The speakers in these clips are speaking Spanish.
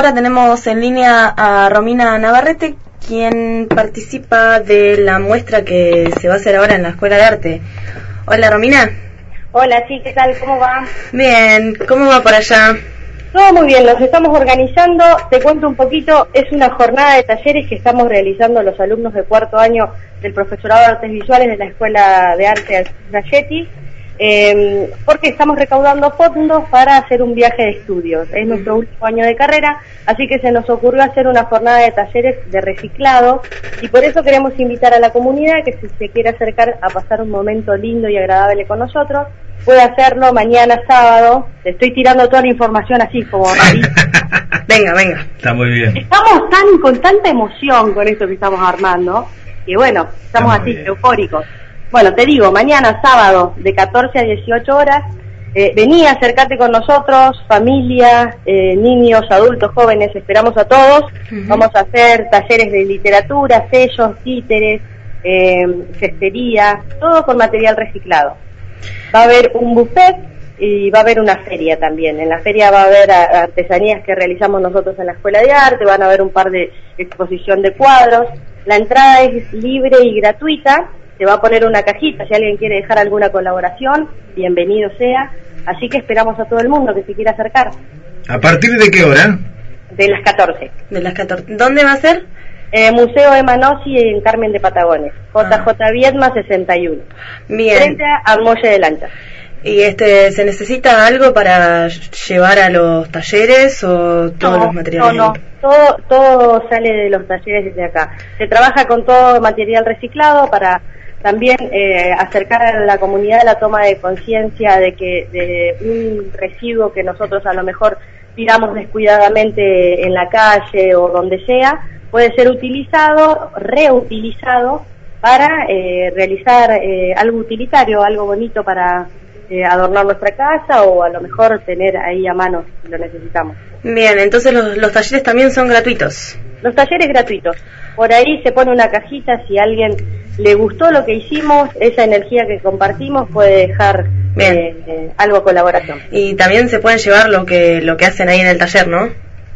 ahora tenemos en línea a Romina Navarrete, quien participa de la muestra que se va a hacer ahora en la Escuela de Arte. Hola, Romina. Hola, sí, ¿qué tal? ¿Cómo va? Bien, ¿cómo va por allá? Todo muy bien, nos estamos organizando. Te cuento un poquito, es una jornada de talleres que estamos realizando los alumnos de cuarto año del Profesorado de Artes Visuales de la Escuela de Arte Rayetti, porque estamos recaudando fondos para hacer un viaje de estudios. Es nuestro último año de carrera, así que se nos ocurrió hacer una jornada de talleres de reciclado, y por eso queremos invitar a la comunidad que si se quiere acercar a pasar un momento lindo y agradable con nosotros, puede hacerlo mañana sábado. Te estoy tirando toda la información así como Venga. Está muy bien. Estamos con tanta emoción con esto que estamos armando, y bueno, estamos así eufóricos. Bueno, te digo, mañana sábado de 14 a 18 horas, vení a acercarte con nosotros, familia, niños, adultos, jóvenes, esperamos a todos. Vamos a hacer talleres de literatura, sellos, títeres, cestería, todo con material reciclado. Va a haber un buffet y va a haber una feria también. En la feria va a haber artesanías que realizamos nosotros en la Escuela de Arte, van a haber un par de exposición de cuadros. La entrada es libre y gratuita. Se va a poner una cajita, si alguien quiere dejar alguna colaboración, bienvenido sea. Así que esperamos a todo el mundo que se quiera acercar. ¿A partir de qué hora? De las 14. De las 14. ¿Dónde va a ser? Museo Emanossi en Carmen de Patagones, JJ Viedma 61. Bien. Frente al muelle de lancha. ¿Y ¿se necesita algo para llevar a los talleres o todos los materiales? No, todo sale de los talleres desde acá. Se trabaja con todo material reciclado para también acercar a la comunidad la toma de conciencia de un residuo que nosotros a lo mejor tiramos descuidadamente en la calle o donde sea, puede ser utilizado, reutilizado para realizar algo utilitario, algo bonito para adornar nuestra casa, o a lo mejor tener ahí a mano si lo necesitamos. Bien, entonces los talleres también son gratuitos. Los talleres gratuitos. Por ahí se pone una cajita, si a alguien le gustó lo que hicimos, esa energía que compartimos, puede dejar algo de colaboración. Y también se pueden llevar lo que hacen ahí en el taller, ¿no?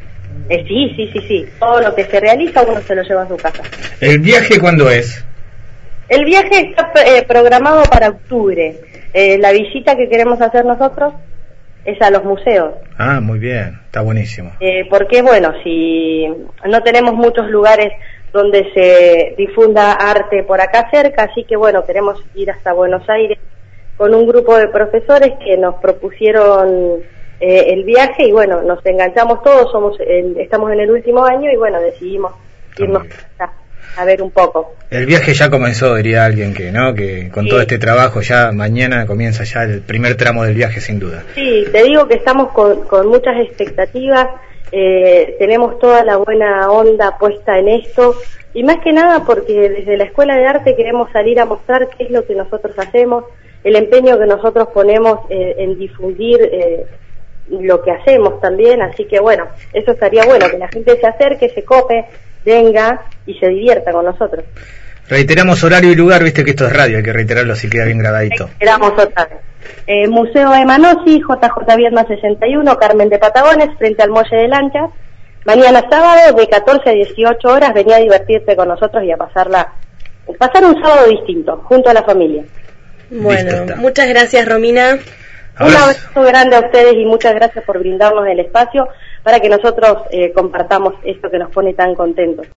Sí. Todo lo que se realiza uno se lo lleva a su casa. ¿El viaje cuándo es? El viaje está programado para octubre. La visita que queremos hacer nosotros es a los museos. Ah, muy bien, está buenísimo. Porque bueno, si no tenemos muchos lugares donde se difunda arte por acá cerca, así que bueno, queremos ir hasta Buenos Aires con un grupo de profesores que nos propusieron el viaje, y bueno, nos enganchamos todos, estamos en el último año y bueno, decidimos irnos a ver un poco. El viaje ya comenzó, diría alguien que con todo este trabajo ya mañana comienza ya el primer tramo del viaje, sin duda. Sí, te digo que estamos con muchas expectativas, tenemos toda la buena onda puesta en esto, y más que nada porque desde la Escuela de Arte queremos salir a mostrar qué es lo que nosotros hacemos, el empeño que nosotros ponemos en difundir lo que hacemos también, así que bueno, eso estaría bueno, que la gente se acerque, se cope, venga y se divierta con nosotros. Reiteramos horario y lugar, viste que esto es radio, hay que reiterarlo si queda bien grabadito. Reiteramos otra vez. Museo Emanossi, JJ Viedma 61, Carmen de Patagones, frente al muelle de lanchas. Mañana sábado de 14 a 18 horas, vení a divertirte con nosotros y a pasar un sábado distinto, junto a la familia. Bueno, muchas gracias, Romina. Un abrazo grande a ustedes y muchas gracias por brindarnos el espacio para que nosotros compartamos esto que nos pone tan contentos.